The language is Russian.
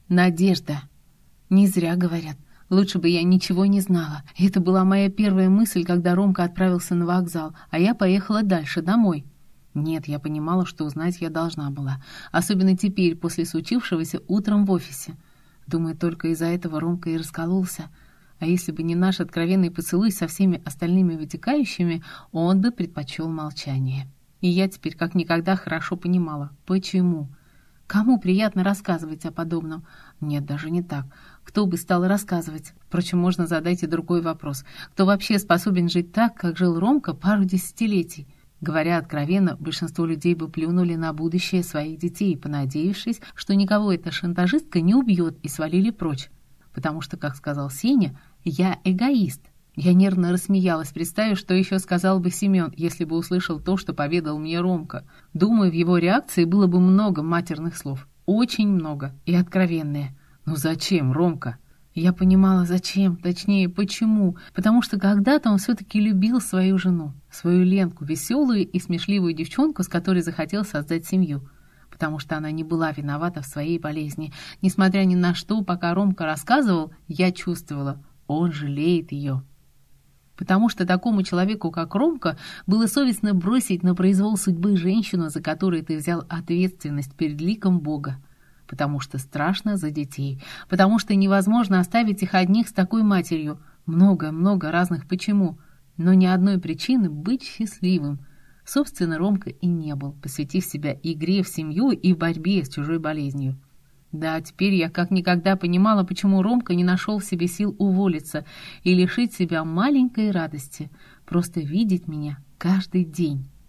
Надежда. Не зря говорят. Лучше бы я ничего не знала. Это была моя первая мысль, когда Ромка отправился на вокзал, а я поехала дальше, домой. Нет, я понимала, что узнать я должна была. Особенно теперь, после случившегося утром в офисе. Думаю, только из-за этого Ромка и раскололся. А если бы не наш откровенный поцелуй со всеми остальными вытекающими, он бы предпочел молчание. И я теперь как никогда хорошо понимала, почему. Кому приятно рассказывать о подобном? Нет, даже не так. Кто бы стал рассказывать? Впрочем, можно задать и другой вопрос. Кто вообще способен жить так, как жил Ромка пару десятилетий? Говоря откровенно, большинство людей бы плюнули на будущее своих детей, понадеявшись, что никого эта шантажистка не убьет, и свалили прочь. Потому что, как сказал Сеня, я эгоист. Я нервно рассмеялась, представив, что еще сказал бы Семен, если бы услышал то, что поведал мне Ромка. Думаю, в его реакции было бы много матерных слов. Очень много. И откровенные. «Ну зачем, Ромка?» Я понимала, зачем, точнее, почему. Потому что когда-то он все-таки любил свою жену, свою Ленку, веселую и смешливую девчонку, с которой захотел создать семью. Потому что она не была виновата в своей болезни. Несмотря ни на что, пока Ромка рассказывал, я чувствовала, он жалеет ее. Потому что такому человеку, как Ромка, было совестно бросить на произвол судьбы женщину, за которой ты взял ответственность перед ликом Бога. Потому что страшно за детей. Потому что невозможно оставить их одних с такой матерью. Много-много разных почему. Но ни одной причины быть счастливым. Собственно, Ромка и не был, посвятив себя игре в семью и борьбе с чужой болезнью. Да, теперь я как никогда понимала, почему Ромка не нашел в себе сил уволиться и лишить себя маленькой радости, просто видеть меня каждый день.